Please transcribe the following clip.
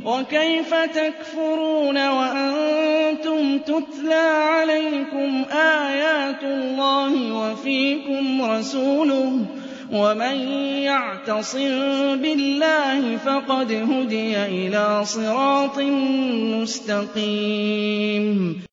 وَكَيْفَ تَكْفُرُونَ وَأَنتُمْ تُتْلَىٰ عَلَيْكُمْ آيَاتُ اللَّهِ وَفِيكُمْ رَسُولُهُ ۗ وَمَن يَعْتَصِم بِاللَّهِ فَقَدْ هُدِيَ إِلَىٰ صِرَاطٍ مُّسْتَقِيمٍ